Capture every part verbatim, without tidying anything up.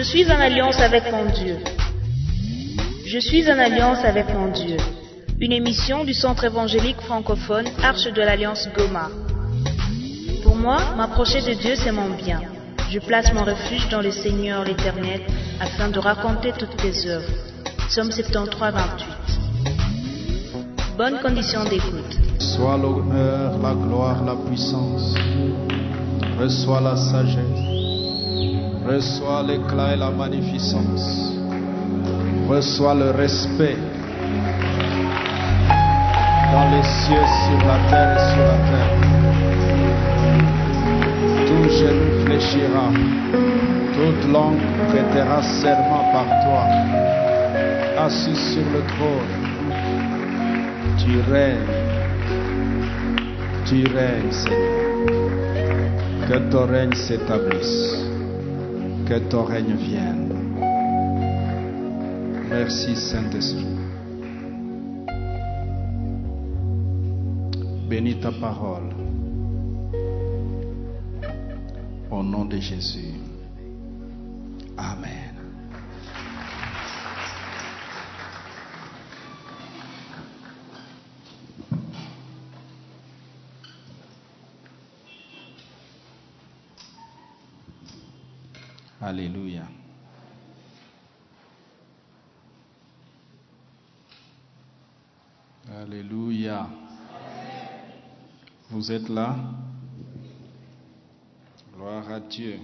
suis en alliance avec mon Dieu. Je suis en alliance avec mon Dieu. Une émission du Centre évangélique francophone Arche de l'Alliance Goma. Pour moi, m'approcher de Dieu, c'est mon bien. Je place mon refuge dans le Seigneur l'Éternel afin de raconter toutes tes œuvres. Psaume soixante-treize, vingt-huit. Bonne condition d'écoute. Reçois l'honneur, la gloire, la puissance. Reçois la sagesse. Reçois l'éclat et la magnificence. Reçois le respect dans les cieux, sur la terre et sur la terre. Tout genou fléchira, toute langue prêtera serment par toi. Assis sur le trône, tu règnes, tu règnes, Seigneur. Que ton règne s'établisse, que ton règne vienne. Merci, Saint-Esprit. Bénis ta parole. Au nom de Jésus. Amen. Alléluia. Alléluia. Vous êtes là? Gloire à Dieu.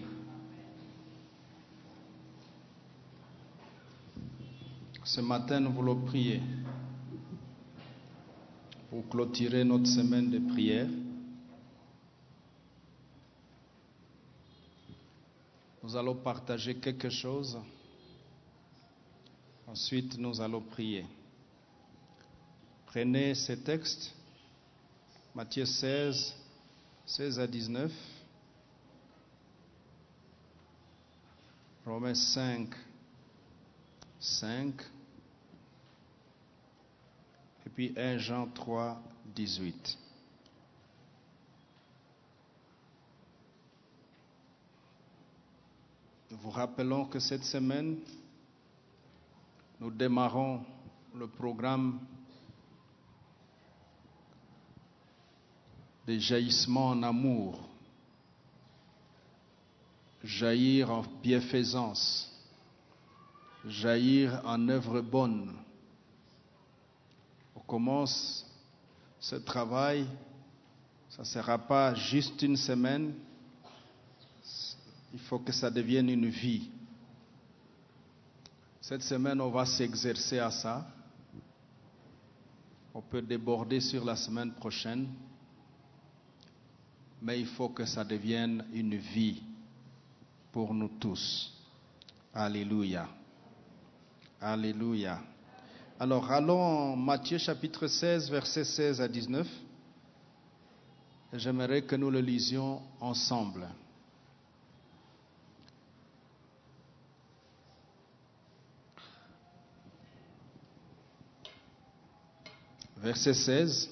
Ce matin, nous voulons prier pour clôturer notre semaine de prière. Nous allons partager quelque chose. Ensuite, nous allons prier. Prenez ces textes. Matthieu seize, seize à dix-neuf. Romains cinq, cinq. Et puis premier Jean trois, dix-huit. Nous vous rappelons que cette semaine, nous démarrons le programme des jaillissements en amour, jaillir en bienfaisance, jaillir en œuvre bonne. On commence ce travail, ça ne sera pas juste une semaine, il faut que ça devienne une vie. Cette semaine, on va s'exercer à ça. On peut déborder sur la semaine prochaine, mais il faut que ça devienne une vie pour nous tous. Alléluia. Alléluia. Alors, allons en Matthieu chapitre seize, versets seize à dix-neuf. J'aimerais que nous le lisions ensemble. Verset seize.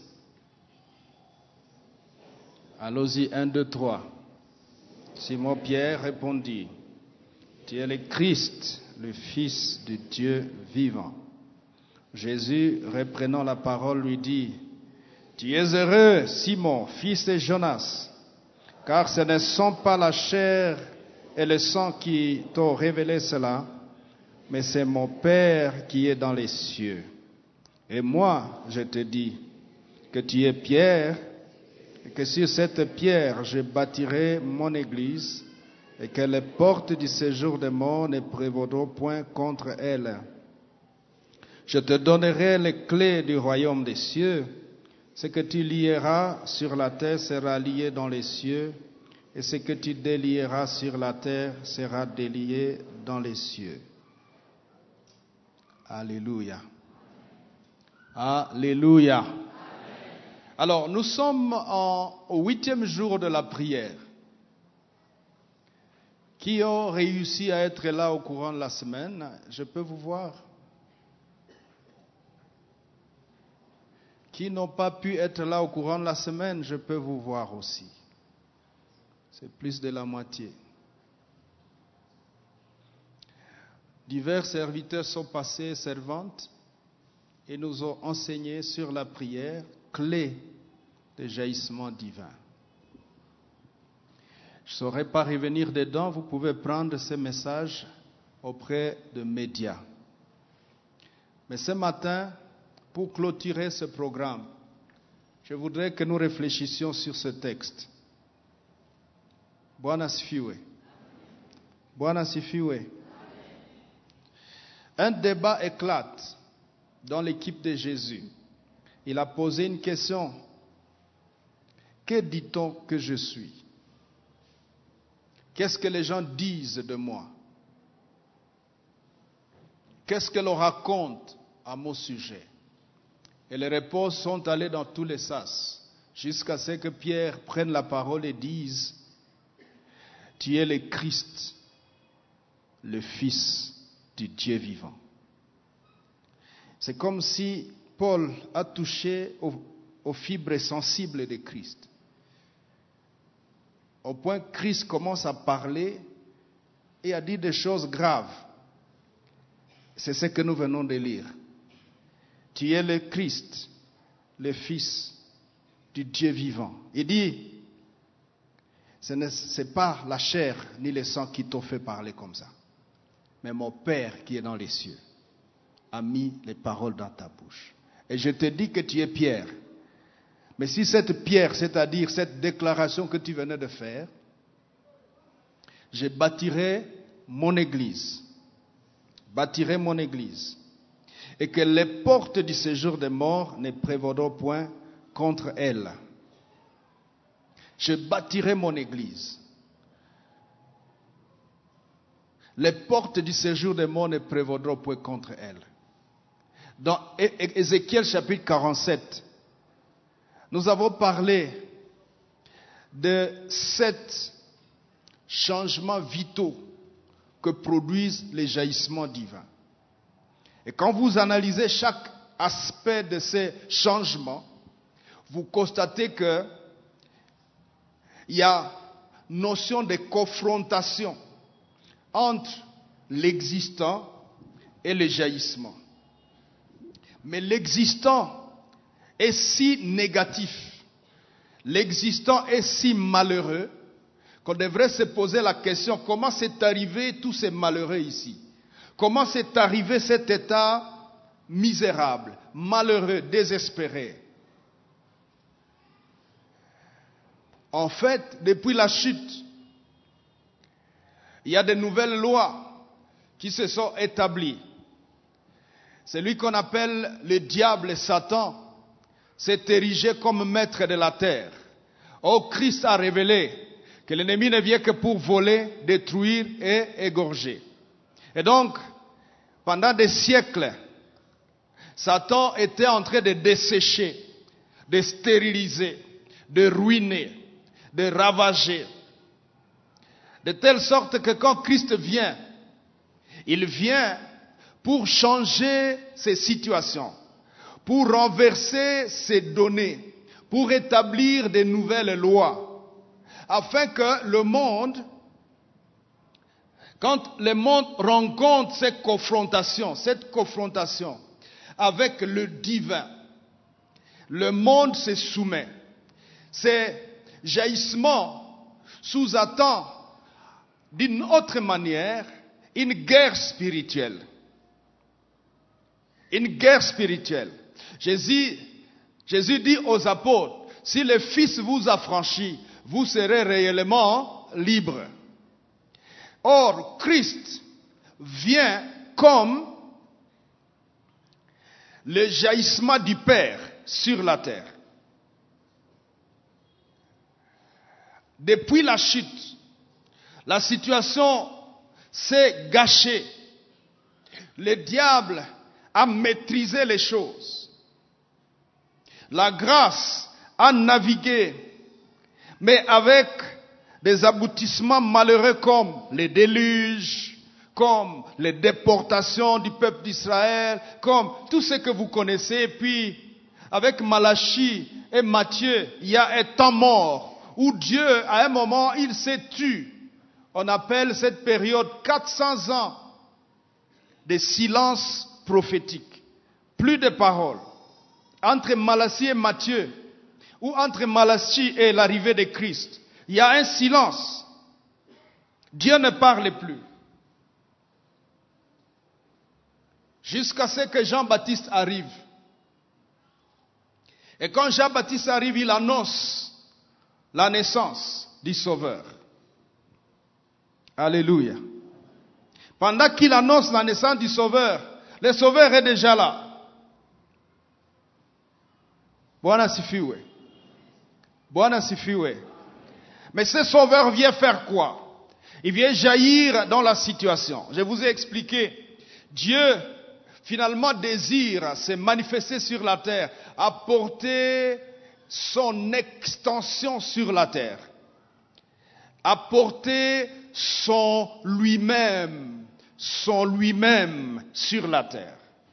Allons-y, un, deux, trois. Simon-Pierre répondit, tu es le Christ, le Fils de Dieu vivant. Jésus, reprenant la parole, lui dit, tu es heureux, Simon, fils de Jonas, car ce ne sont pas la chair et le sang qui t'ont révélé cela, mais c'est mon Père qui est dans les cieux. Et moi, je te dis que tu es Pierre, et que sur cette pierre, je bâtirai mon église, et que les portes du séjour des morts ne prévaudront point contre elle. Je te donnerai les clés du royaume des cieux. Ce que tu lieras sur la terre sera lié dans les cieux, et ce que tu délieras sur la terre sera délié dans les cieux. Alléluia. Alléluia. Amen. Alors, nous sommes en, au huitième jour de la prière. Qui ont réussi à être là au courant de la semaine? Je peux vous voir. Qui n'ont pas pu être là au courant de la semaine? Je peux vous voir aussi. C'est plus de la moitié. divers serviteurs sont passés, servantes, et nous ont enseigné sur la prière, clé des jaillissements divins. Je ne saurais pas revenir dedans, vous pouvez prendre ces messages auprès de médias. Mais ce matin, pour clôturer ce programme, je voudrais que nous réfléchissions sur ce texte. Bwana sifiwe. Bwana sifiwe. Un débat éclate dans l'équipe de Jésus. Il a posé une question. Que dit-on que je suis? Qu'est-ce que les gens disent de moi? Qu'est-ce que l'on raconte à mon sujet? Et les réponses sont allées dans tous les sens, jusqu'à ce que Pierre prenne la parole et dise: tu es le Christ, le Fils du Dieu vivant. C'est comme si Paul a touché aux, aux fibres sensibles de Christ. Au point que Christ commence à parler et à dire des choses graves. C'est ce que nous venons de lire. Tu es le Christ, le Fils du Dieu vivant. Il dit, ce n'est pas la chair ni le sang qui t'ont fait parler comme ça, mais mon Père qui est dans les cieux a mis les paroles dans ta bouche. Et je te dis que tu es Pierre. Mais si cette pierre, c'est-à-dire cette déclaration que tu venais de faire, je bâtirai mon église, bâtirai mon église, et que les portes du séjour des morts ne prévaudront point contre elle. Je bâtirai mon église. Les portes du séjour des morts ne prévaudront point contre elle. Dans Ézéchiel chapitre quarante-sept, nous avons parlé de sept changements vitaux que produisent les jaillissements divins. Et quand vous analysez chaque aspect de ces changements, vous constatez que il y a notion de confrontation entre l'existant et le jaillissement. Mais l'existant est si négatif, l'existant est si malheureux, qu'on devrait se poser la question, comment c'est arrivé tous ces malheureux ici? Comment c'est arrivé cet état misérable, malheureux, désespéré? En fait, depuis la chute, il y a de nouvelles lois qui se sont établies. Celui qu'on appelle le diable et Satan s'est érigé comme maître de la terre. Oh, Christ a révélé que l'ennemi ne vient que pour voler, détruire et égorger. Et donc, pendant des siècles, Satan était en train de dessécher, de stériliser, de ruiner, de ravager. De telle sorte que quand Christ vient, il vient pour changer ces situations, pour renverser ces données, pour établir de nouvelles lois, afin que le monde, quand le monde rencontre cette confrontation, cette confrontation avec le divin, le monde se soumet. Ces jaillissements sous-attendent d'une autre manière une guerre spirituelle. Une guerre spirituelle. Jésus, Jésus dit aux apôtres, si le Fils vous affranchit, vous serez réellement libres. Or, Christ vient comme le jaillissement du Père sur la terre. Depuis la chute, la situation s'est gâchée. Le diable a maîtrisé les choses. La grâce a navigué, mais avec des aboutissements malheureux comme les déluges, comme les déportations du peuple d'Israël, comme tout ce que vous connaissez. Puis, avec Malachie et Matthieu, il y a un temps mort où Dieu, à un moment, il s'est tu. On appelle cette période quatre cents ans des silences prophétiques. Plus de paroles. Entre Malachie et Matthieu, ou entre Malachie et l'arrivée de Christ, il y a un silence. Dieu ne parle plus. Jusqu'à ce que Jean-Baptiste arrive. Et quand Jean-Baptiste arrive, il annonce la naissance du Sauveur. Alléluia. Pendant qu'il annonce la naissance du Sauveur, le Sauveur est déjà là. Bwana sifiwe. Bwana sifiwe. Mais ce Sauveur vient faire quoi? Il vient jaillir dans la situation. Je vous ai expliqué. Dieu, finalement, désire se manifester sur la terre, apporter son extension sur la terre, apporter son lui-même, son lui-même sur la terre.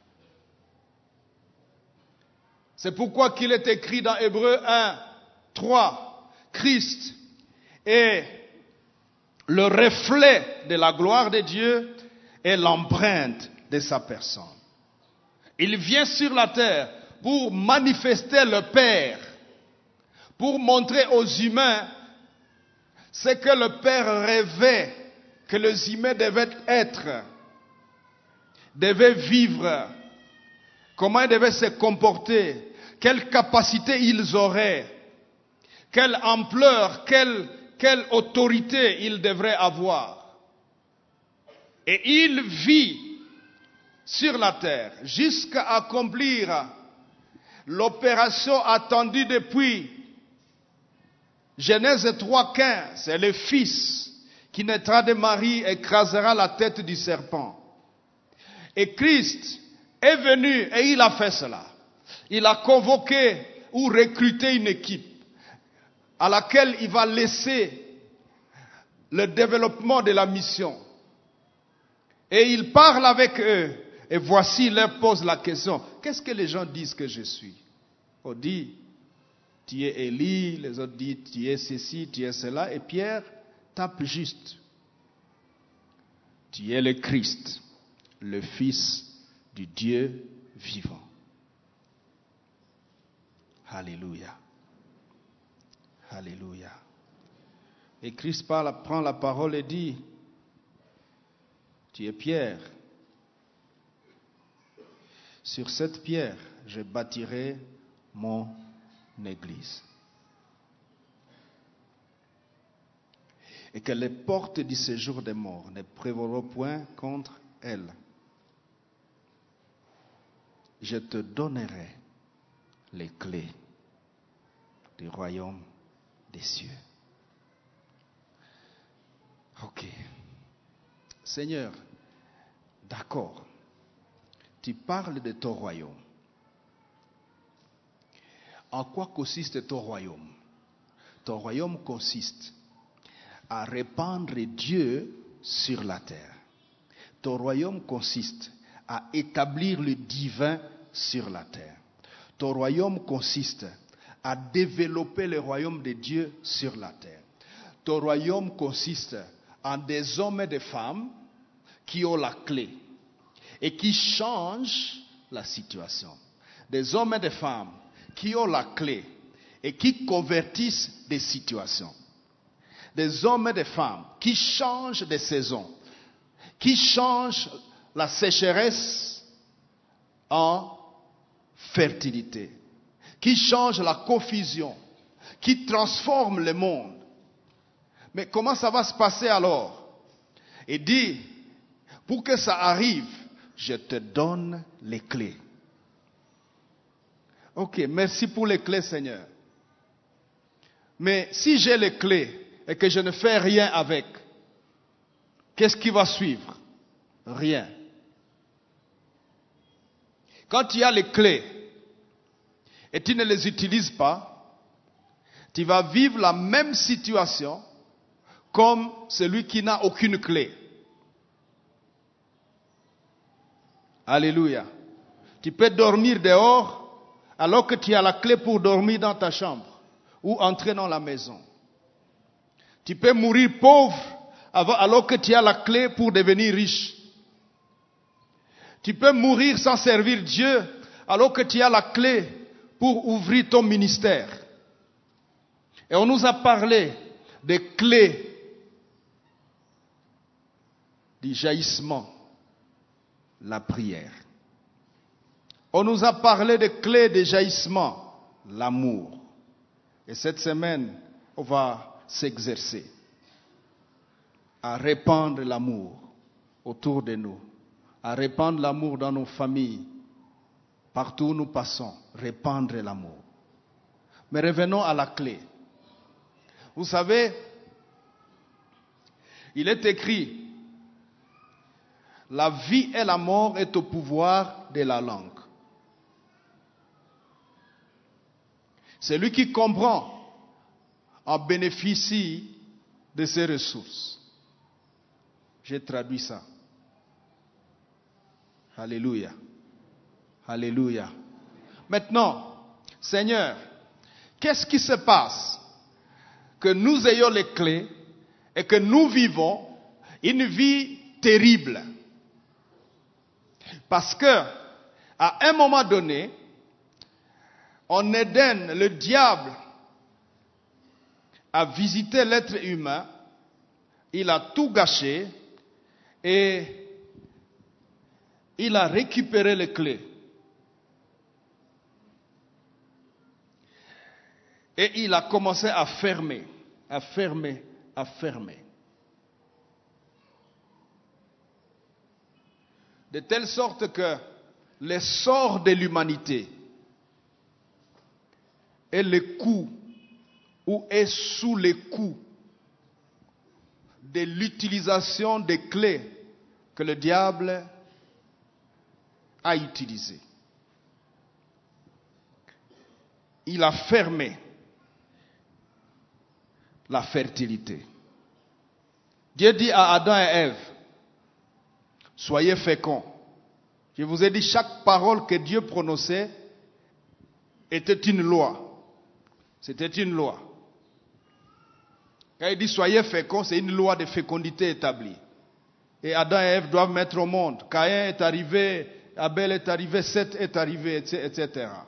C'est pourquoi qu'il est écrit dans Hébreux un, trois, Christ est le reflet de la gloire de Dieu et l'empreinte de sa personne. Il vient sur la terre pour manifester le Père, pour montrer aux humains ce que le Père rêvait que les humains devaient être, devaient vivre, comment ils devaient se comporter, quelle capacité ils auraient, quelle ampleur, quelle, quelle autorité ils devraient avoir. Et il vit sur la terre jusqu'à accomplir l'opération attendue depuis Genèse trois quinze. C'est le Fils qui naîtra de Marie et écrasera la tête du serpent. Et Christ est venu et il a fait cela. Il a convoqué ou recruté une équipe à laquelle il va laisser le développement de la mission. Et il parle avec eux. Et voici, il leur pose la question. Qu'est-ce que les gens disent que je suis? On dit, tu es Élie. Les autres disent, tu es ceci, tu es cela. Et Pierre tape juste. Tu es le Christ, le Fils du Dieu vivant. Alléluia. Alléluia. Et Christ parle, prend la parole et dit, tu es Pierre. Sur cette pierre, je bâtirai mon église. Et que les portes du séjour des morts ne prévaudront point contre elle. Je te donnerai les clés du royaume des cieux. Ok. Seigneur, d'accord. Tu parles de ton royaume. En quoi consiste ton royaume? Ton royaume consiste à répandre Dieu sur la terre. Ton royaume consiste à établir le divin sur la terre. Ton royaume consiste à développer le royaume de Dieu sur la terre. Ton royaume consiste en des hommes et des femmes qui ont la clé et qui changent la situation. Des hommes et des femmes qui ont la clé et qui convertissent des situations. Des hommes et des femmes qui changent des saisons, qui changent la sécheresse en fertilité, qui changent la confusion, qui transforment le monde. Mais comment ça va se passer alors? Il dit, pour que ça arrive, je te donne les clés. Ok, merci pour les clés, Seigneur. Mais si j'ai les clés et que je ne fais rien avec, qu'est-ce qui va suivre? Rien. Quand tu as les clés et tu ne les utilises pas, tu vas vivre la même situation comme celui qui n'a aucune clé. Alléluia. Tu peux dormir dehors alors que tu as la clé pour dormir dans ta chambre ou entrer dans la maison. Tu peux mourir pauvre alors que tu as la clé pour devenir riche. Tu peux mourir sans servir Dieu alors que tu as la clé pour ouvrir ton ministère. Et on nous a parlé des clés du jaillissement, la prière. On nous a parlé des clés du jaillissement, l'amour. Et cette semaine, on va s'exercer à répandre l'amour autour de nous, à répandre l'amour dans nos familles, partout où nous passons, répandre l'amour. Mais revenons à la clé. Vous savez, il est écrit, la vie et la mort est au pouvoir de la langue. Celui qui comprend en bénéficie de ses ressources. J'ai traduit ça. Alléluia. Alléluia. Maintenant, Seigneur, qu'est-ce qui se passe que nous ayons les clés et que nous vivons une vie terrible? Parce que, à un moment donné, en Éden, le diable a visité l'être humain, il a tout gâché et il a récupéré les clés. Et il a commencé à fermer, à fermer, à fermer. De telle sorte que l'essor de l'humanité est le coup ou est sous le coup de l'utilisation des clés que le diable a utilisées. Il a fermé la fertilité. Dieu dit à Adam et Ève, soyez féconds. Je vous ai dit, chaque parole que Dieu prononçait était une loi. C'était une loi. Quand il dit soyez féconds, c'est une loi de fécondité établie. Et Adam et Ève doivent mettre au monde. Caïn est arrivé, Abel est arrivé, Seth est arrivé, et cetera.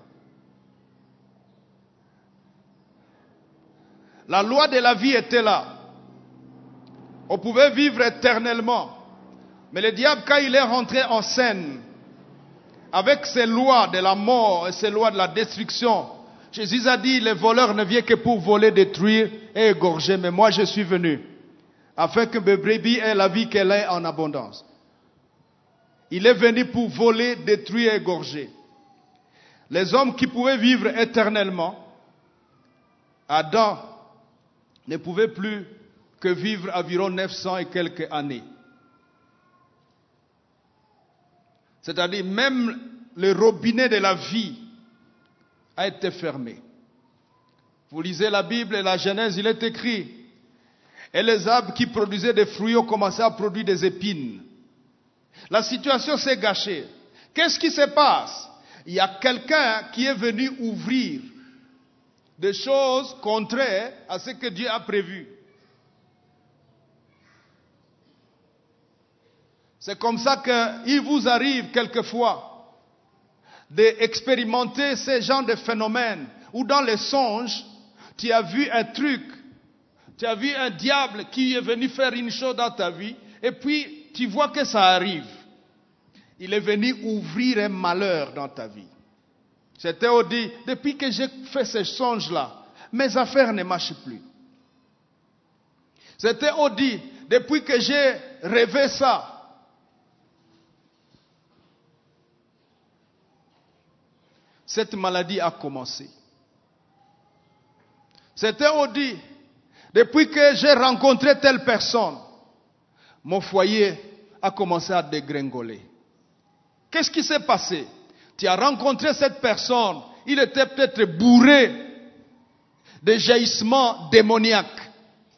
La loi de la vie était là. On pouvait vivre éternellement. Mais le diable, quand il est rentré en scène, avec ses lois de la mort et ses lois de la destruction, Jésus a dit, les voleurs ne viennent que pour voler, détruire et égorger. Mais moi, je suis venu afin que mes brebis aient la vie qu'elle ait en abondance. Il est venu pour voler, détruire et égorger. Les hommes qui pouvaient vivre éternellement, Adam ne pouvait plus que vivre environ neuf cents et quelques années. C'est-à-dire même le robinet de la vie a été fermé. Vous lisez la Bible et la Genèse, il est écrit, et les arbres qui produisaient des fruits ont commencé à produire des épines. La situation s'est gâchée. Qu'est-ce qui se passe? Il y a quelqu'un qui est venu ouvrir des choses contraires à ce que Dieu a prévu. C'est comme ça qu'il vous arrive quelquefois d'expérimenter ces genres de phénomènes où dans les songes, tu as vu un truc, tu as vu un diable qui est venu faire une chose dans ta vie et puis tu vois que ça arrive. Il est venu ouvrir un malheur dans ta vie. C'était au dit, depuis que j'ai fait ces songes-là, mes affaires ne marchent plus. C'était au dit, depuis que j'ai rêvé ça, cette maladie a commencé. C'était au dit, depuis que j'ai rencontré telle personne, mon foyer a commencé à dégringoler. Qu'est-ce qui s'est passé? Tu as rencontré cette personne, il était peut-être bourré de jaillissements démoniaques.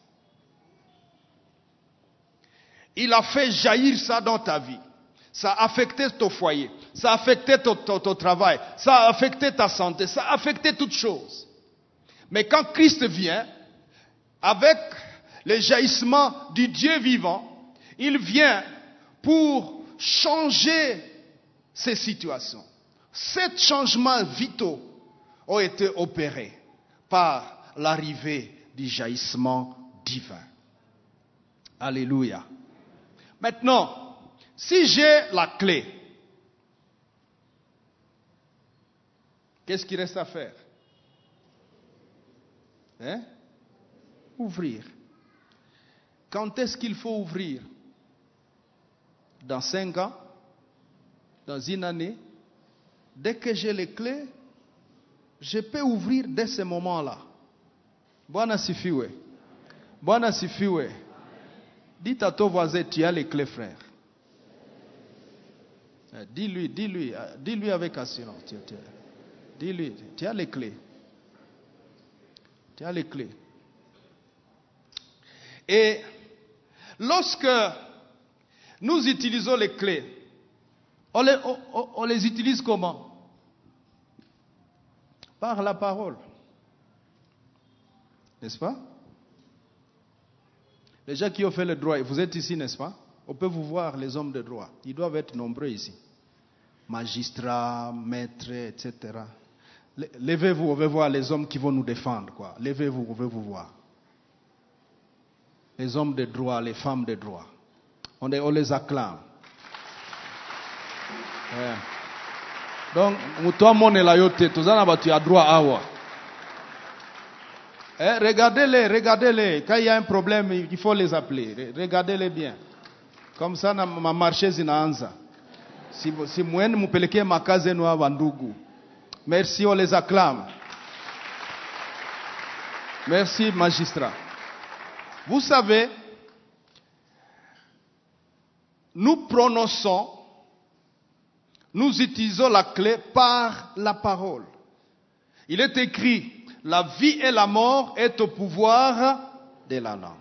Il a fait jaillir ça dans ta vie. Ça a affecté ton foyer, ça a affecté ton, ton, ton travail, ça a affecté ta santé, ça a affecté toutes choses. Mais quand Christ vient, avec les jaillissements du Dieu vivant, il vient pour changer ces situations, sept changements vitaux ont été opérés par l'arrivée du jaillissement divin. Alléluia. Maintenant, si j'ai la clé, qu'est-ce qu'il reste à faire? Hein? Ouvrir. Quand est-ce qu'il faut ouvrir? Dans cinq ans? Dans une année? Dès que j'ai les clés, je peux ouvrir dès ce moment-là. Bwana sifiwe. Bwana sifiwe. Dites à ton voisin, tu as les clés, frère. Dis-lui, dis-lui, dis-lui avec assurance. Dis-lui, tu as les clés. Tu as les clés. Et lorsque nous utilisons les clés, on les, on, on les utilise comment? Par la parole. N'est-ce pas? Les gens qui ont fait le droit, vous êtes ici, n'est-ce pas? On peut vous voir, les hommes de droit. Ils doivent être nombreux ici. Magistrats, maîtres, et cetera. Levez-vous, on veut voir les hommes qui vont nous défendre, quoi. Levez-vous, on veut vous voir. Les hommes de droit, les femmes de droit. On les, on les acclame. Yeah. Donc, toi, mon elayote, tu as droit à voir. Eh, regardez-les, regardez-les. Quand il y a un problème, il faut les appeler. Regardez-les bien. Comme ça, ma marché zinaanza. Si si mwen mupeleke makaze noa wandugu. Merci, on les acclame. Merci, magistrat. Vous savez, nous prononçons, nous utilisons la clé par la parole. Il est écrit, la vie et la mort est au pouvoir de la langue.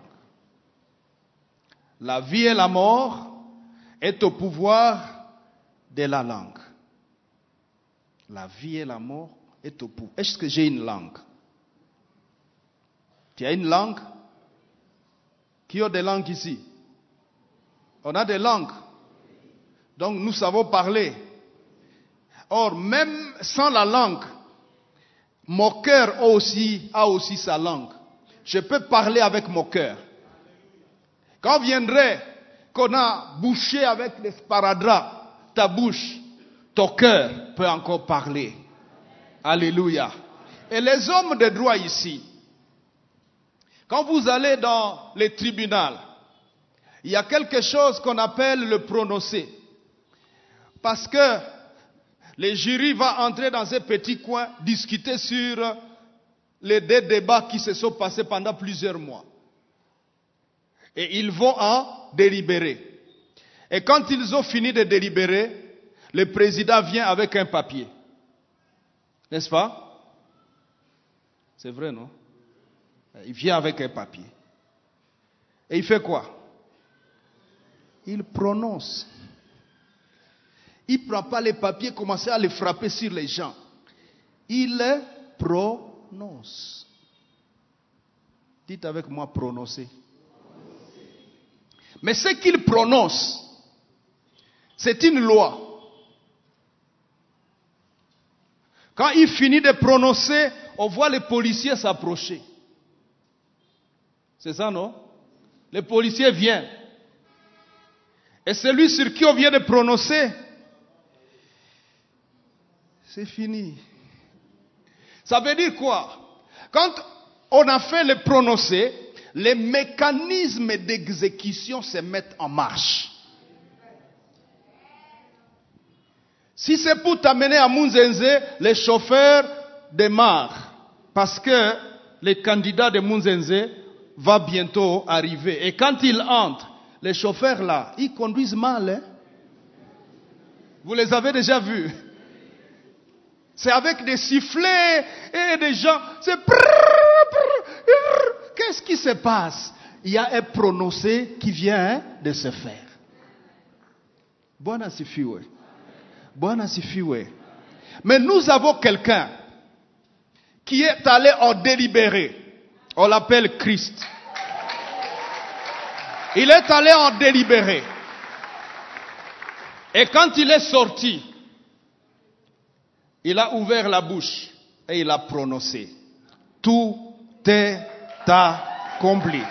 La vie et la mort est au pouvoir de la langue. La vie et la mort est au pouvoir. Est-ce que j'ai une langue? Tu as une langue? Qui a des langues ici? On a des langues. Donc nous savons parler. Or, même sans la langue, mon cœur a aussi, a aussi sa langue. Je peux parler avec mon cœur. Quand viendrait qu'on a bouché avec les sparadraps, ta bouche, ton cœur peut encore parler. Alléluia. Et les hommes de droit ici, quand vous allez dans les tribunaux, il y a quelque chose qu'on appelle le prononcé. Parce que le jury va entrer dans un petit coin, discuter sur les deux débats qui se sont passés pendant plusieurs mois. Et ils vont en délibérer. Et quand ils ont fini de délibérer, le président vient avec un papier. N'est-ce pas? C'est vrai, non? Il vient avec un papier. Et il fait quoi? Il prononce. Il ne prend pas les papiers, commence à les frapper sur les gens. Il les prononce. Dites avec moi, prononcer. Mais ce qu'il prononce, c'est une loi. Quand il finit de prononcer, on voit les policiers s'approcher. C'est ça, non? Les policiers viennent. Et celui sur qui on vient de prononcer, c'est fini. Ça veut dire quoi? Quand on a fait le prononcé, les mécanismes d'exécution se mettent en marche. Si c'est pour t'amener à Munzenze, les chauffeurs démarrent. Parce que le candidat de Munzenze va bientôt arriver. Et quand il entre, les chauffeurs là, ils conduisent mal. Hein? Vous les avez déjà vus? C'est avec des sifflets et des gens. C'est... Qu'est-ce qui se passe? Il y a un prononcé qui vient de se faire. Bwana sifiwe. Bwana sifiwe. Mais nous avons quelqu'un qui est allé en délibéré. On l'appelle Christ. Il est allé en délibéré. Et quand il est sorti, il a ouvert la bouche et il a prononcé. Tout est accompli.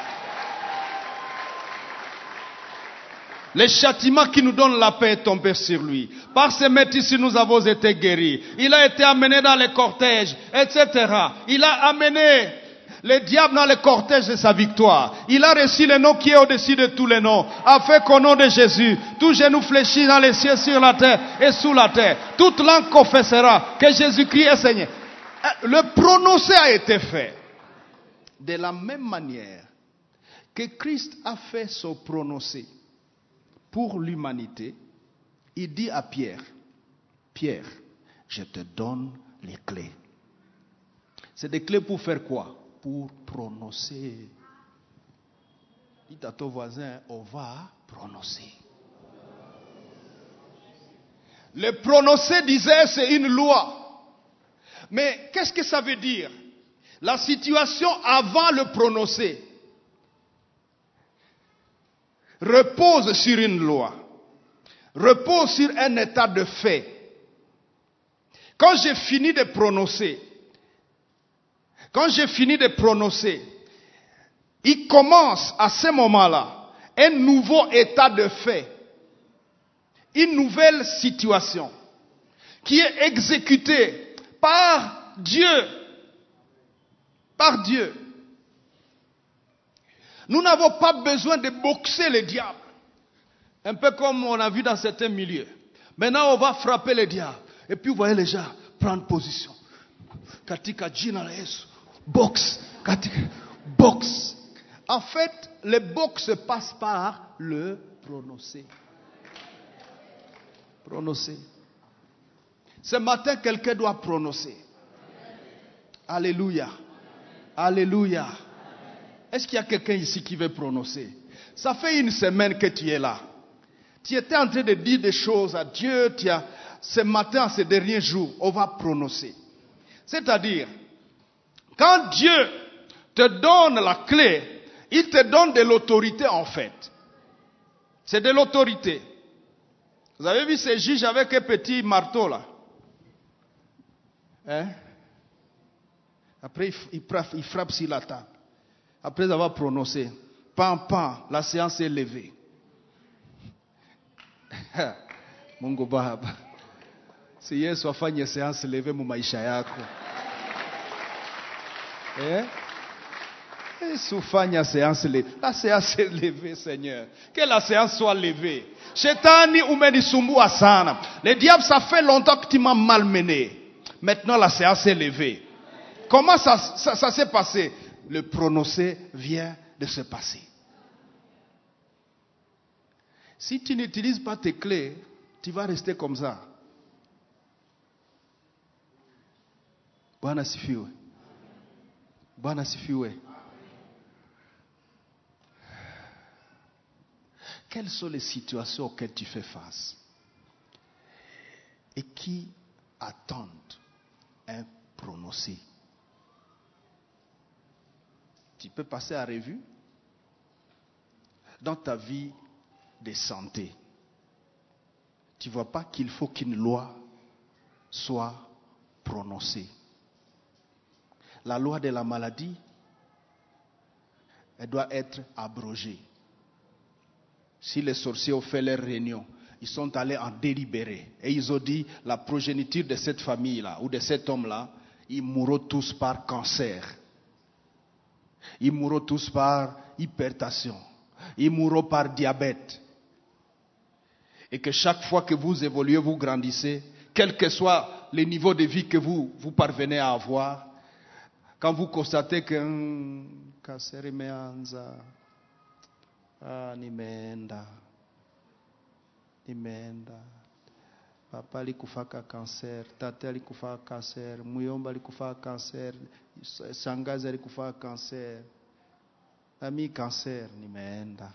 Le châtiment qui nous donne la paix est tombé sur lui. Par ses métis, nous avons été guéris. Il a été amené dans les cortèges, et cetera. Il a amené le diable dans le cortège de sa victoire. Il a reçu le nom qui est au-dessus de tous les noms. Afin qu'au nom de Jésus, tout genou fléchit dans les cieux, sur la terre et sous la terre. Toute langue confessera que Jésus-Christ est Seigneur. Le prononcé a été fait. De la même manière que Christ a fait son prononcé pour l'humanité, il dit à Pierre, Pierre, je te donne les clés. C'est des clés pour faire quoi? Pour prononcer. Dites à ton voisin, on va prononcer. Le prononcer, disait, c'est une loi. Mais qu'est-ce que ça veut dire? La situation avant le prononcer repose sur une loi, repose sur un état de fait. Quand j'ai fini de prononcer, quand j'ai fini de prononcer, il commence à ce moment-là un nouveau état de fait, une nouvelle situation qui est exécutée par Dieu, par Dieu. Nous n'avons pas besoin de boxer le diable. Un peu comme on a vu dans certains milieux. Maintenant, on va frapper le diable. Et puis, vous voyez les gens prendre position. Katika jina la Yesu. Boxe. Katika. Boxe. En fait, le boxe passe par le prononcer. Prononcer. Ce matin, quelqu'un doit prononcer. Alléluia. Alléluia. Est-ce qu'il y a quelqu'un ici qui veut prononcer? Ça fait une semaine que tu es là. Tu étais en train de dire des choses à Dieu. Tu as, ce matin, ces derniers jours, on va prononcer. C'est-à-dire, quand Dieu te donne la clé, il te donne de l'autorité en fait. C'est de l'autorité. Vous avez vu ces juges avec un petit marteau là? Hein? Après, il frappe, il frappe sur la table. Après avoir prononcé, pam, pam, la séance est levée. Mungu Baba, si Yesu afanye séance levée mu maisha yako. Eh? Yesu fanya séance levée. La séance est levée, Seigneur. Que la séance soit levée. Shetani umenisumbua sana. Le diable, ça fait longtemps que tu m'as malmené. Maintenant, la séance est levée. Comment ça, ça, ça s'est passé? Le prononcé vient de se passer. Si tu n'utilises pas tes clés, tu vas rester comme ça. Bwana sifiwe. Bwana sifiwe. Quelles sont les situations auxquelles tu fais face et qui attendent un prononcé? Tu peux passer à revue dans ta vie de santé. Tu ne vois pas qu'il faut qu'une loi soit prononcée. La loi de la maladie, elle doit être abrogée. Si les sorciers ont fait leur réunion, ils sont allés en délibérer. Et ils ont dit, la progéniture de cette famille-là, ou de cet homme-là, ils mourront tous par cancer. Ils mourront tous par hypertension. Ils mourront par diabète. Et que chaque fois que vous évoluez, vous grandissez, quel que soit le niveau de vie que vous, vous parvenez à avoir, quand vous constatez que hum, cancer imeanza, ah, nimeenda, nimeenda, papa alikufaka cancer, tate alikufaka cancer, muyomba alikufaka cancer, shangazi alikufaka cancer, ami cancer, nimeenda.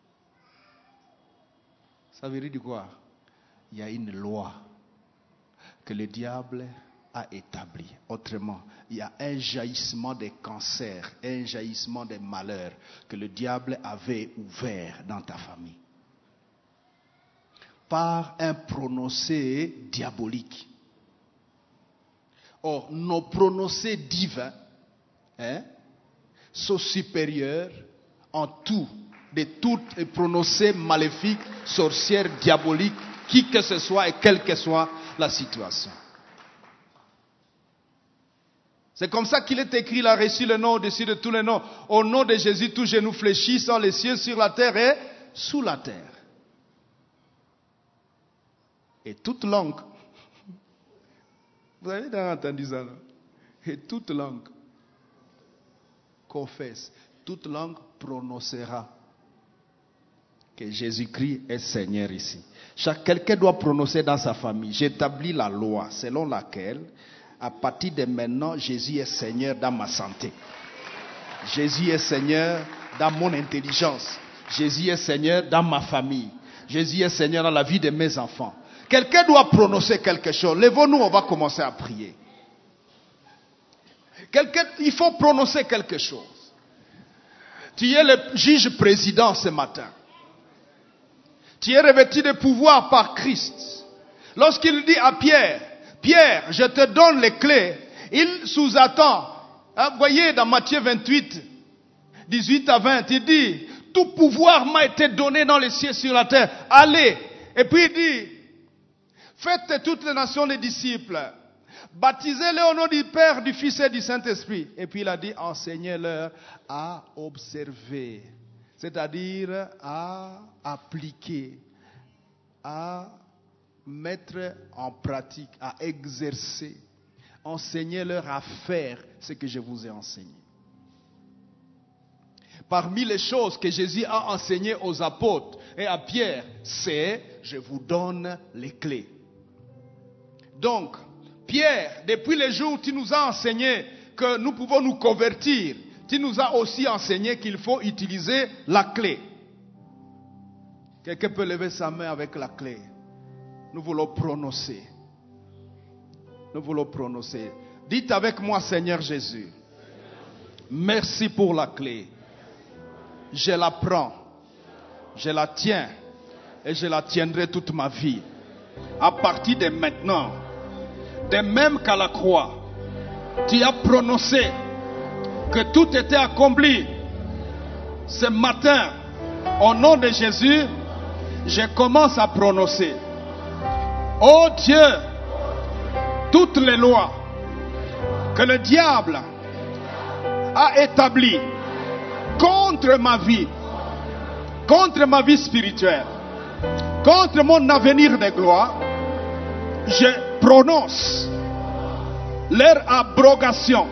Ça veut dire quoi? Il y a une loi que le diable a établie. Autrement, il y a un jaillissement des cancers, un jaillissement des malheurs que le diable avait ouvert dans ta famille. Par un prononcé diabolique. Or, nos prononcés divins hein, sont supérieurs en tout de toutes les prononcés maléfiques, sorcières, diaboliques, qui que ce soit et quelle que soit la situation. C'est comme ça qu'il est écrit, il a reçu le nom au-dessus de tous les noms. Au nom de Jésus, tout genou fléchit dans les cieux, sur la terre et sous la terre. Et toute langue, vous avez entendu ça, non? Et toute langue confesse, toute langue prononcera que Jésus-Christ est Seigneur ici. Chaque, quelqu'un doit prononcer dans sa famille. J'établis la loi selon laquelle, à partir de maintenant, Jésus est Seigneur dans ma santé. Jésus est Seigneur dans mon intelligence. Jésus est Seigneur dans ma famille. Jésus est Seigneur dans la vie de mes enfants. Quelqu'un doit prononcer quelque chose. Lèvons-nous, on va commencer à prier. Quelqu'un, il faut prononcer quelque chose. Tu es le juge président ce matin. Tu es revêtu de pouvoir par Christ. Lorsqu'il dit à Pierre, Pierre, je te donne les clés, il sous-attend. Hein, vous voyez dans Matthieu vingt-huit, dix-huit à vingt, il dit, tout pouvoir m'a été donné dans les cieux et sur la terre. Allez. Et puis il dit, faites toutes les nations des disciples. Baptisez-les au nom du Père, du Fils et du Saint-Esprit. Et puis il a dit, enseignez-leur à observer. C'est-à-dire à appliquer, à mettre en pratique, à exercer. Enseignez-leur à faire ce que je vous ai enseigné. Parmi les choses que Jésus a enseignées aux apôtres et à Pierre, c'est « je vous donne les clés ». Donc, Pierre, depuis le jour où tu nous as enseigné que nous pouvons nous convertir, tu nous as aussi enseigné qu'il faut utiliser la clé. Quelqu'un peut lever sa main avec la clé. Nous voulons prononcer. Nous voulons prononcer. Dites avec moi, Seigneur Jésus, merci pour la clé. Je la prends, je la tiens et je la tiendrai toute ma vie. À partir de maintenant, de même qu'à la croix, tu as prononcé que tout était accompli. Ce matin, au nom de Jésus, je commence à prononcer. Oh Dieu, toutes les lois que le diable a établies contre ma vie, contre ma vie spirituelle, contre mon avenir de gloire, je prononce leur abrogation.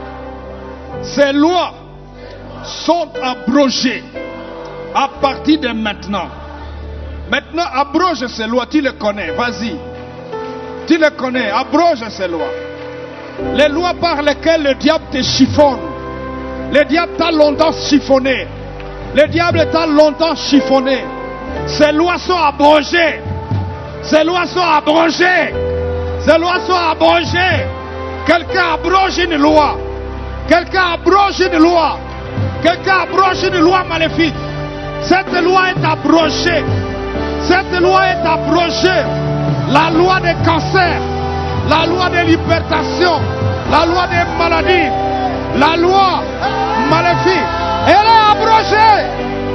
Ces lois sont abrogées à partir de maintenant. Maintenant, abroge ces lois, tu les connais, vas-y. Tu les connais, abroge ces lois. Les lois par lesquelles le diable te chiffonne. Le diable t'a longtemps chiffonné. Le diable t'a longtemps chiffonné. Ces lois sont abrogées. Ces lois sont abrogées. Ces lois sont abrogées. Quelqu'un abroge une loi. Quelqu'un abroge une loi. Quelqu'un abroge une loi maléfique. Cette loi est abrogée. Cette loi est abrogée. La loi des cancers, la loi de l'hypertension, la loi des maladies, la loi maléfique, elle est abrogée.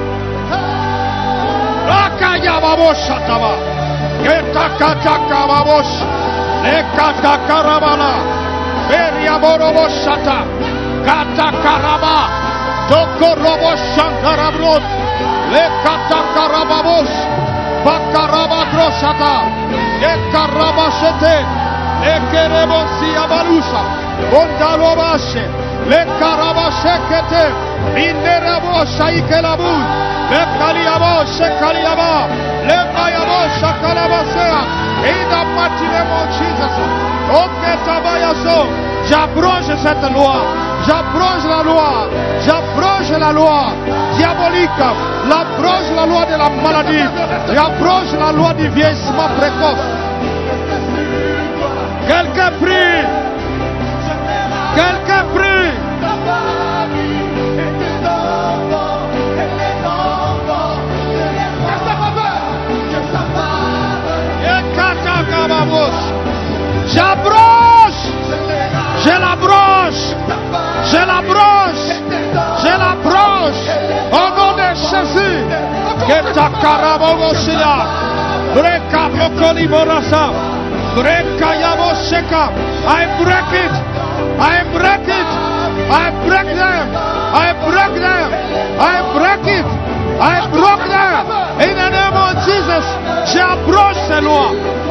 Ekarabashete, Ekerebosi Abalusa, Bondalobashe, Le Karabashekete, Inderabo Shaikelabu, Le Kaliabo Shekaliaba, Le Mayabo Shakalabasea, in the mighty name of Jesus. Oketabayaso, j'abroge cette loi, j'abroge la loi, j'abroge la loi diabolique, j'abroge la loi de la maladie, j'abroge la loi du vieillissement précoce. Quelqu'un prie, quelqu'un prie. J'abroge Takarabogosia. Breka Bokoli Borasa. Breka Yaboseka. I break it. I break it. I break them. I break them. I break it. I broke them. In the name of Jesus. J'approche ces lois.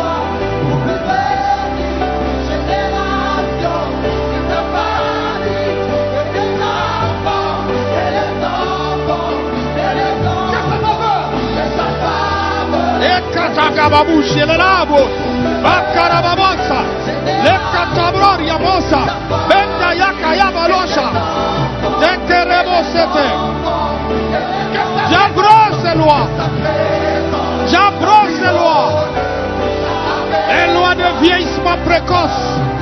Ekatagababushi elelabo. Bakarababosa. Lekatabrori yamosa. Benda yaka yabalosha. Tekerebosete. J'approche ces lois. J'approche ces lois. Les lois de vieillissement précoce.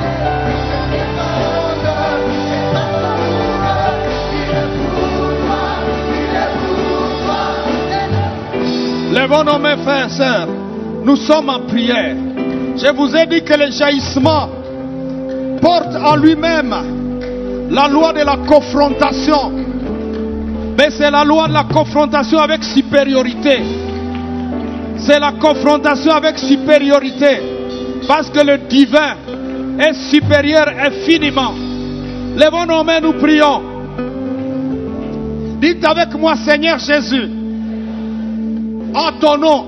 Levons nos mains, frères et sœurs. Nous sommes en prière. Je vous ai dit que le jaillissement porte en lui-même la loi de la confrontation. Mais c'est la loi de la confrontation avec supériorité. C'est la confrontation avec supériorité. Parce que le divin est supérieur infiniment. Levons nos mains, nous prions. Dites avec moi, Seigneur Jésus, en ton nom,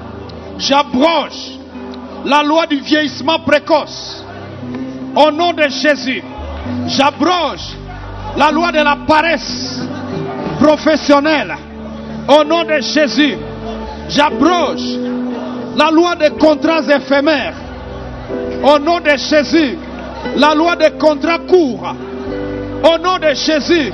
j'abroge la loi du vieillissement précoce. Au nom de Jésus, j'abroge la loi de la paresse professionnelle. Au nom de Jésus, j'abroge la loi des contrats éphémères. Au nom de Jésus, la loi des contrats courts. Au nom de Jésus,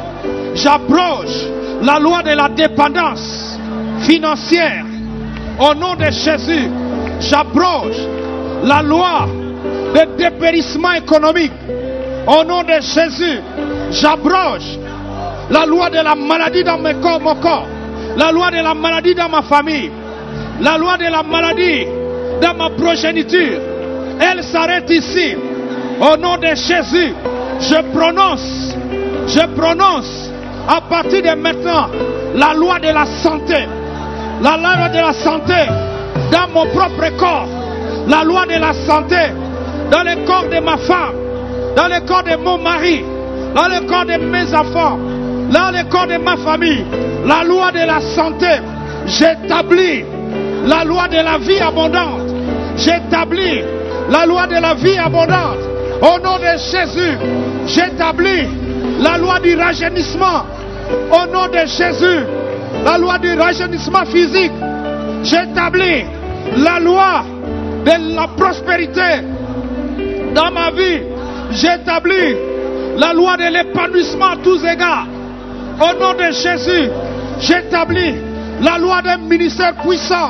j'abroge la loi de la dépendance financière. Au nom de Jésus, j'abroge la loi de dépérissement économique. Au nom de Jésus, j'abroge la loi de la maladie dans mon corps, mon corps, la loi de la maladie dans ma famille, la loi de la maladie dans ma progéniture. Elle s'arrête ici. Au nom de Jésus, je prononce, je prononce à partir de maintenant la loi de la santé. La loi de la santé dans mon propre corps. La loi de la santé dans le corps de ma femme, dans le corps de mon mari, dans le corps de mes enfants, dans le corps de ma famille. La loi de la santé. J'établis la loi de la vie abondante. J'établis la loi de la vie abondante. Au nom de Jésus, j'établis la loi du rajeunissement. Au nom de Jésus, la loi du rajeunissement physique. J'établis la loi de la prospérité dans ma vie. J'établis la loi de l'épanouissement à tous égards. Au nom de Jésus, j'établis la loi d'un ministère puissant.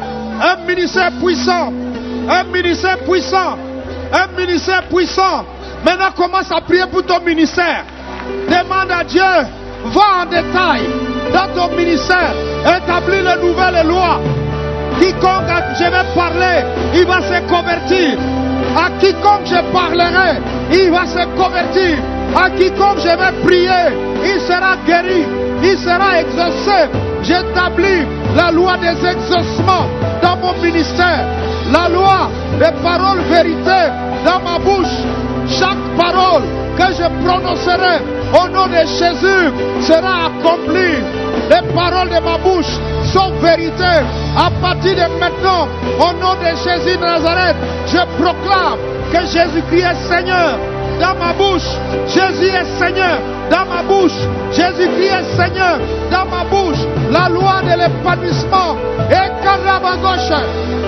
Un ministère puissant. Un ministère puissant. Un ministère puissant. Maintenant, commence à prier pour ton ministère. Demande à Dieu. Va en détail dans ton ministère. Établis les nouvelles lois. Quiconque je vais parler, il va se convertir. À quiconque je parlerai, il va se convertir. À quiconque je vais prier, il sera guéri. Il sera exaucé. J'établis la loi des exaucements dans mon ministère. La loi des paroles vérité dans ma bouche. Chaque parole que je prononcerai au nom de Jésus sera accomplie. Les paroles de ma bouche sont vérité. À partir de maintenant, au nom de Jésus de Nazareth, je proclame que Jésus-Christ est Seigneur dans ma bouche. Jésus est Seigneur dans ma bouche. Jésus-Christ est Seigneur dans ma bouche. La loi de l'épanouissement. Et Karabagoshe.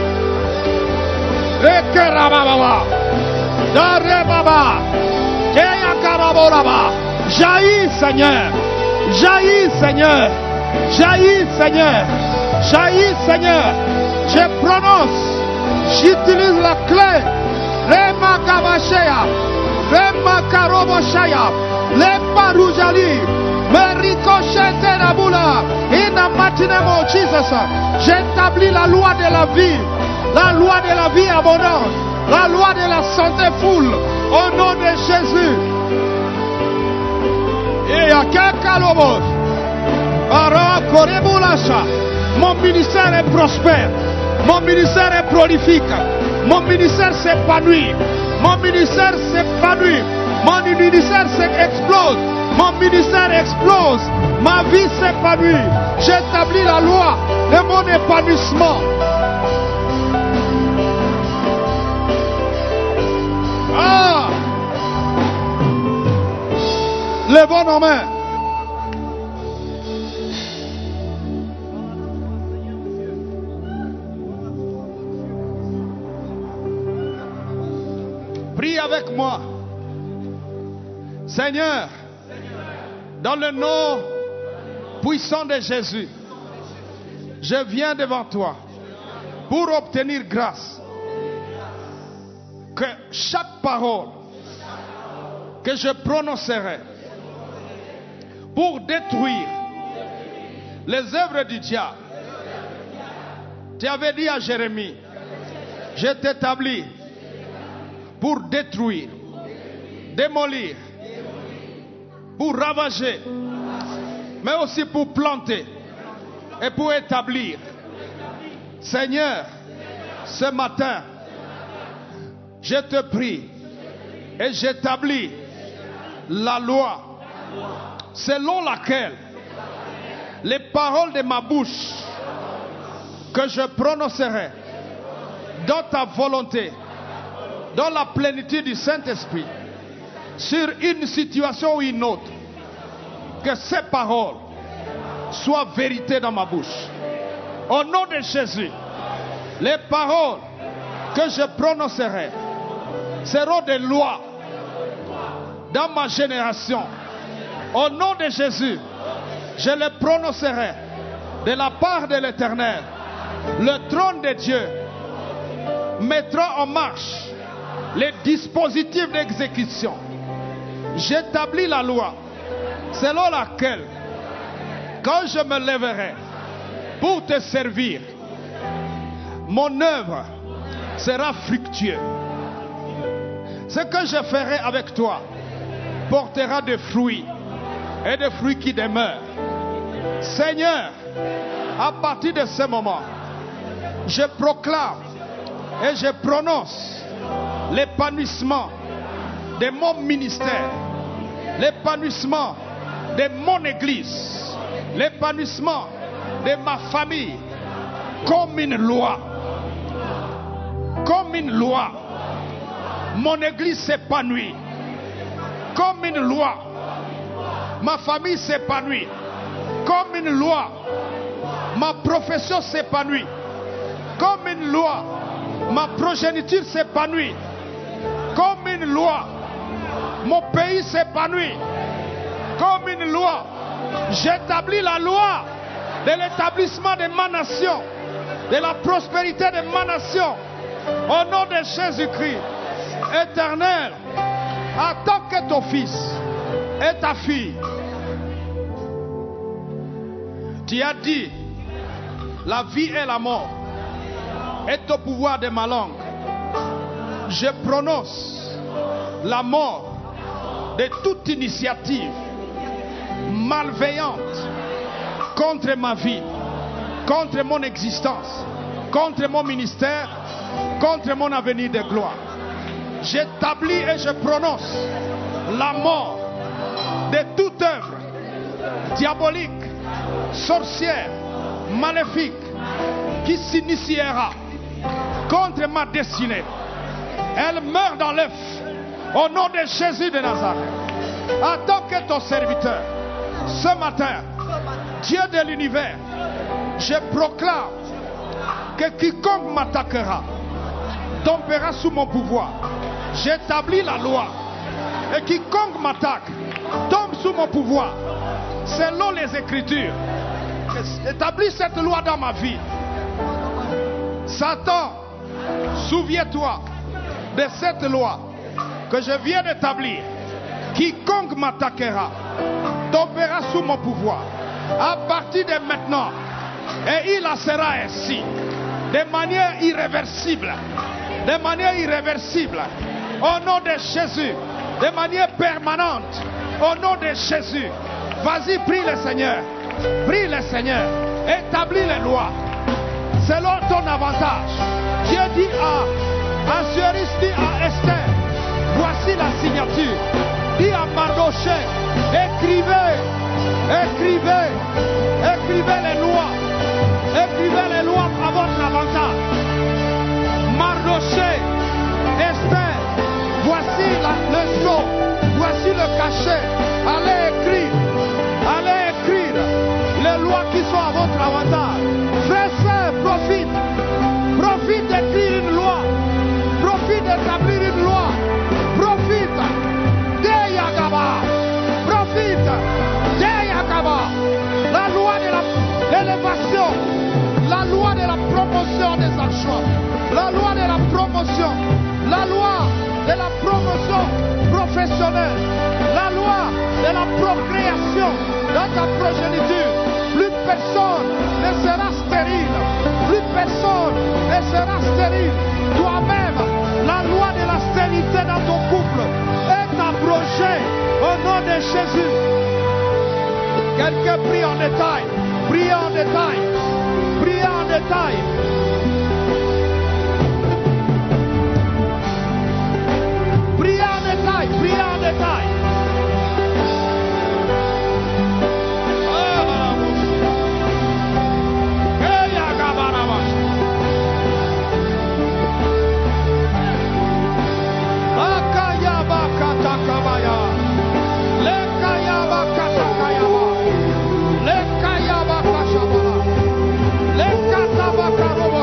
Et Karababa. Darebaba. Keya Karaboraba. Jaillis, Seigneur. Jaillis, Seigneur. Jaillis, Seigneur. Jaillis, Seigneur. Je prononce. J'utilise la clé. Rema Kavashea. Rema Karoboshaya. Lepa Rujali. Merikoshete Nabula. In the mighty name of Jesus. J'établis la loi de la vie. La loi de la vie abondante. La loi de la santé full. Au nom de Jésus. Et à Kakalobos. Ara Korebulasha. Mon ministère est prospère. Mon ministère est prolifique. Mon ministère s'épanouit. Mon ministère s'épanouit. Mon ministère s'explose. Mon ministère explose. Ma vie s'épanouit. J'établis la loi de mon épanouissement. Ah! Levons nos mains. Prie avec moi. Seigneur, dans le nom puissant de Jésus, je viens devant toi pour obtenir grâce. Que chaque parole que je prononcerai pour détruire les œuvres du diable. Tu avais dit à Jérémie, je t'établis pour détruire, démolir, pour ravager, mais aussi pour planter et pour établir. Seigneur, ce matin, je te prie et j'établis la loi selon laquelle les paroles de ma bouche que je prononcerai dans ta volonté, dans la plénitude du Saint-Esprit, sur une situation ou une autre, que ces paroles soient vérité dans ma bouche. Au nom de Jésus, les paroles que je prononcerai seront des lois dans ma génération. Au nom de Jésus, je les prononcerai de la part de l'Éternel. Le trône de Dieu mettra en marche les dispositifs d'exécution. J'établis la loi selon laquelle, quand je me lèverai pour te servir, mon œuvre sera fructueuse. Ce que je ferai avec toi portera des fruits et des fruits qui demeurent. Seigneur, à partir de ce moment, je proclame et je prononce l'épanouissement de mon ministère, l'épanouissement de mon église, l'épanouissement de ma famille, comme une loi. Comme une loi. Mon église s'épanouit. Comme une loi. Ma famille s'épanouit. Comme une loi. Ma profession s'épanouit. Comme une loi. Ma progéniture s'épanouit. Comme une loi. Mon pays s'épanouit. Comme une loi. J'établis la loi de l'établissement de ma nation, de la prospérité de ma nation. Au nom de Jésus-Christ, Éternel, attends que ton fils et ta fille, tu as dit, la vie et la mort est au pouvoir de ma langue. Je prononce la mort de toute initiative malveillante contre ma vie, contre mon existence, contre mon ministère, contre mon avenir de gloire. J'établis et je prononce la mort de toute œuvre diabolique, sorcière, maléfique qui s'initiera contre ma destinée. Elle meurt dans l'œuf au nom de Jésus de Nazareth. Attends que ton serviteur, ce matin, Dieu de l'univers, je proclame que quiconque m'attaquera tombera sous mon pouvoir. J'établis la loi et quiconque m'attaque tombe sous mon pouvoir selon les Écritures. Établis cette loi dans ma vie. Satan, souviens-toi de cette loi que je viens d'établir. Quiconque m'attaquera tombera sous mon pouvoir. À partir de maintenant, et il en sera ainsi, de manière irréversible, de manière irréversible, au nom de Jésus, de manière permanente, au nom de Jésus. Vas-y, prie le Seigneur, prie le Seigneur. établis les lois selon ton avantage. Dieu dit à Assuérus, dit à Esther, voici la signature. Dit à Mardochée, écrivez, écrivez, écrivez les lois, écrivez les lois à votre avantage. Mardochée, Esther, voici la, le sceau, voici le cachet. Allez écrire, allez écrire les lois qui sont à votre avantage. Frères, sœurs, profite, profite d'écrire une loi, profite d'établir une loi, profite. Profite, la loi de l'élévation, la loi de la promotion des actions, la loi de la promotion, la loi de la promotion professionnelle, la loi de la procréation dans ta progéniture. Plus personne ne sera stérile, plus personne ne sera stérile. Toi-même, la loi de la stérilité dans ton couple est abrogée au nom de Jésus. Quelqu'un prie en détail, prie en détail, prie en détail. Prie en détail, prie en détail. Le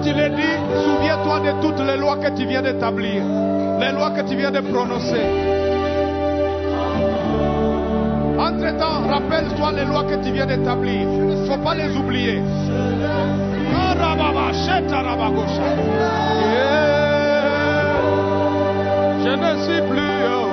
Quand il est dit, souviens-toi de toutes les lois que tu viens d'établir, les lois que tu viens de prononcer. Entre-temps, rappelle-toi les lois que tu viens d'établir. Il ne faut pas les oublier. Yeah. Je ne suis plus.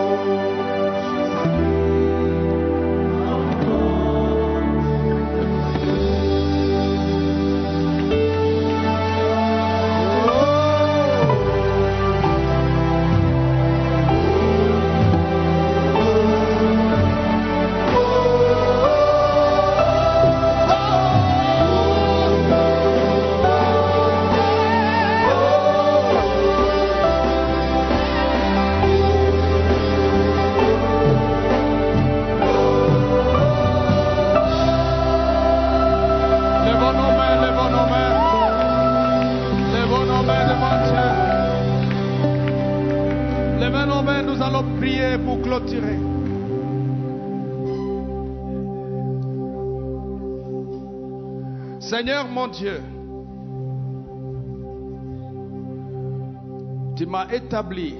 Seigneur mon Dieu, tu m'as établi.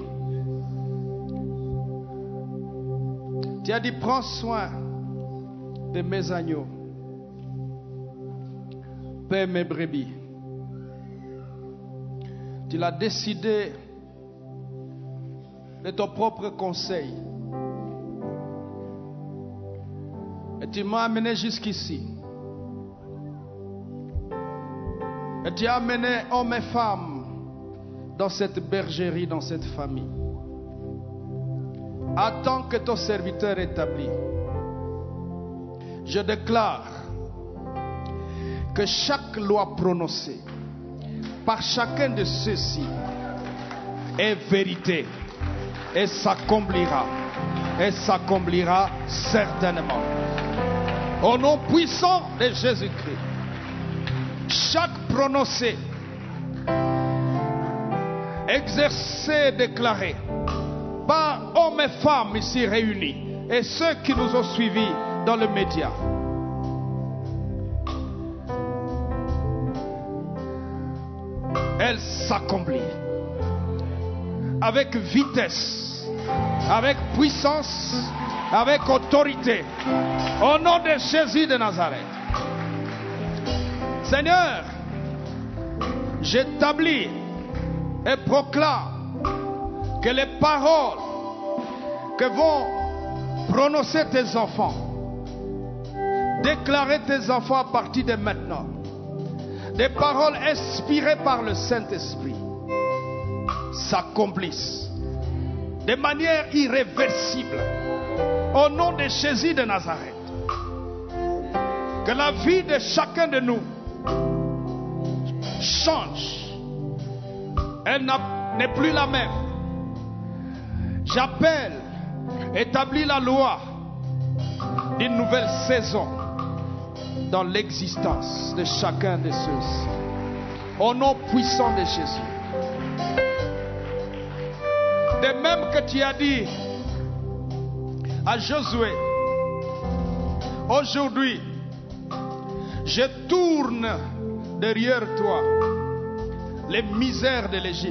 Tu as dit prends soin de mes agneaux, paie mes brebis. Tu l'as décidé de ton propre conseil. Et tu m'as amené jusqu'ici. Et tu as amené hommes et femmes dans cette bergerie, dans cette famille. En tant que ton serviteur établi, je déclare que chaque loi prononcée par chacun de ceux-ci est vérité et s'accomplira. Et s'accomplira certainement. Au nom puissant de Jésus-Christ. Chaque prononcé, exercé, déclaré par hommes et femmes ici réunis et ceux qui nous ont suivis dans le média, elle s'accomplit avec vitesse, avec puissance, avec autorité, au nom de Jésus de Nazareth. Seigneur, j'établis et proclame que les paroles que vont prononcer tes enfants, déclarer tes enfants à partir de maintenant, des paroles inspirées par le Saint-Esprit, s'accomplissent de manière irréversible au nom de Jésus de Nazareth. Que la vie de chacun de nous change. Elle n'est plus la même. J'appelle, établis la loi d'une nouvelle saison dans l'existence de chacun de ceux-ci. Au nom puissant de Jésus. De même que tu as dit à Josué, aujourd'hui, je tourne derrière toi les misères de l'Égypte.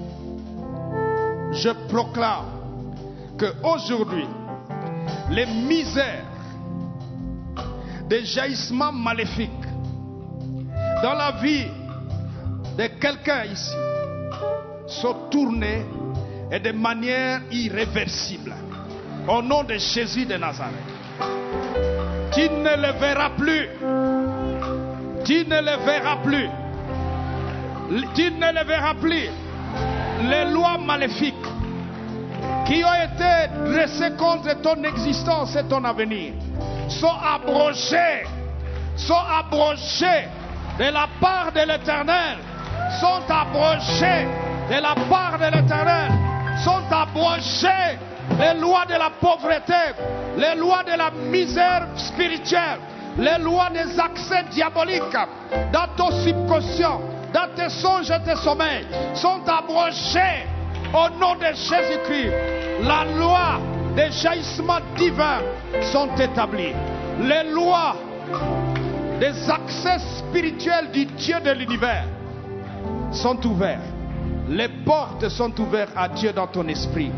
Je proclame que aujourd'hui, les misères des jaillissements maléfiques dans la vie de quelqu'un ici sont tournées et de manière irréversible. Au nom de Jésus de Nazareth. Tu ne le verras plus. Tu ne le verras plus. Tu ne le verras plus. Les lois maléfiques qui ont été dressées contre ton existence et ton avenir sont abrogées. Sont abrogées de la part de l'Éternel. Sont abrogées de la part de l'Éternel. Sont abrogées les lois de la pauvreté, les lois de la misère spirituelle, les lois des accès diaboliques dans ton subconscient, dans tes songes et tes sommeils, sont abrogées au nom de Jésus-Christ. La loi des jaillissements divins sont établies. Les lois des accès spirituels du Dieu de l'univers sont ouverts. Les portes sont ouvertes à Dieu dans ton esprit.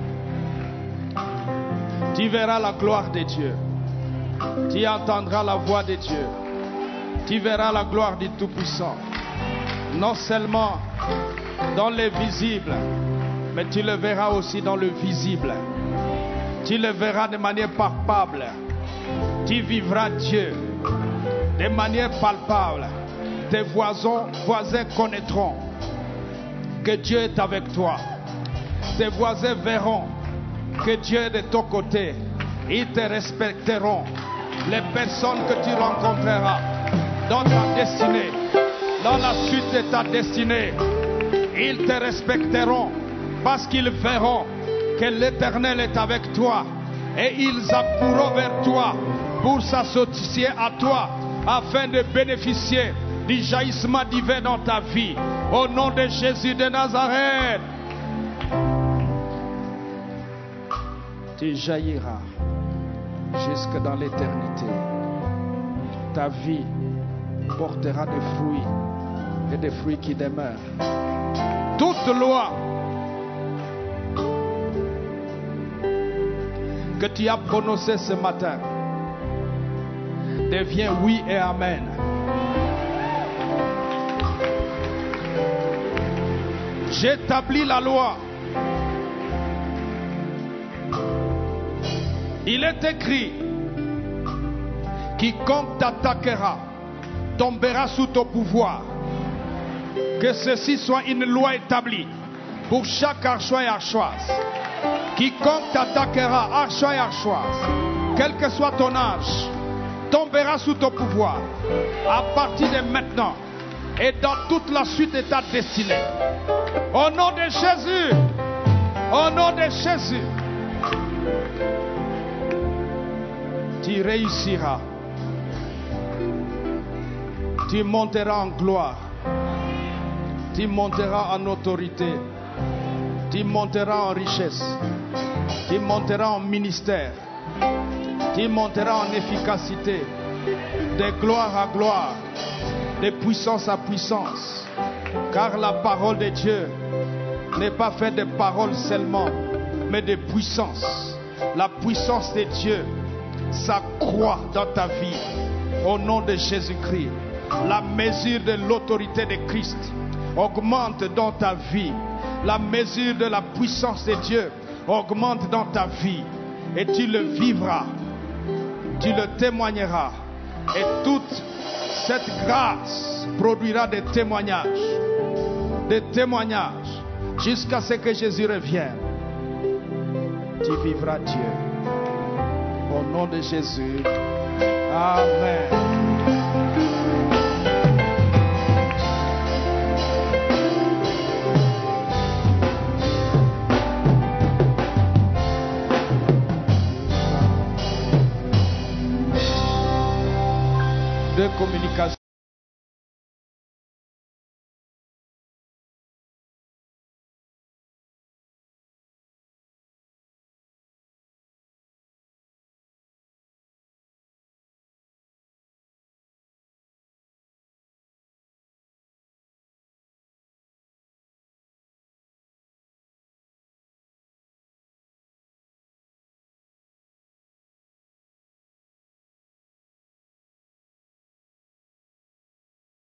Tu verras la gloire de Dieu. Tu entendras la voix de Dieu. Tu verras la gloire du Tout-Puissant. Non seulement dans le visible, mais tu le verras aussi dans le visible. Tu le verras de manière palpable. Tu vivras Dieu de manière palpable. Tes voisins, voisins connaîtront que Dieu est avec toi. Tes voisins verront que Dieu est de ton côté. Ils te respecteront. Les personnes que tu rencontreras dans ta destinée, dans la suite de ta destinée, ils te respecteront parce qu'ils verront que l'Éternel est avec toi et ils accourront vers toi pour s'associer à toi afin de bénéficier du jaillissement divin dans ta vie. Au nom de Jésus de Nazareth, tu jailliras jusque dans l'éternité. Ta vie portera des fruits et des fruits qui demeurent. Toute loi que tu as prononcée ce matin devient oui et amen. J'établis la loi. Il est écrit: quiconque t'attaquera tombera sous ton pouvoir. Que ceci soit une loi établie pour chaque archois et archoise. Quiconque t'attaquera, archois et archoise, quel que soit ton âge, tombera sous ton pouvoir à partir de maintenant et dans toute la suite de ta destinée. Au nom de Jésus, au nom de Jésus, tu réussiras. Tu monteras en gloire. Tu monteras en autorité. Tu monteras en richesse. Tu monteras en ministère. Tu monteras en efficacité. De gloire à gloire. De puissance à puissance. Car la parole de Dieu n'est pas faite de paroles seulement, mais de puissance. La puissance de Dieu s'accroît dans ta vie. Au nom de Jésus-Christ. La mesure de l'autorité de Christ augmente dans ta vie. La mesure de la puissance de Dieu augmente dans ta vie. Et tu le vivras. Tu le témoigneras. Et toute cette grâce produira des témoignages. Des témoignages. Jusqu'à ce que Jésus revienne. Tu vivras Dieu. Au nom de Jésus. Amen.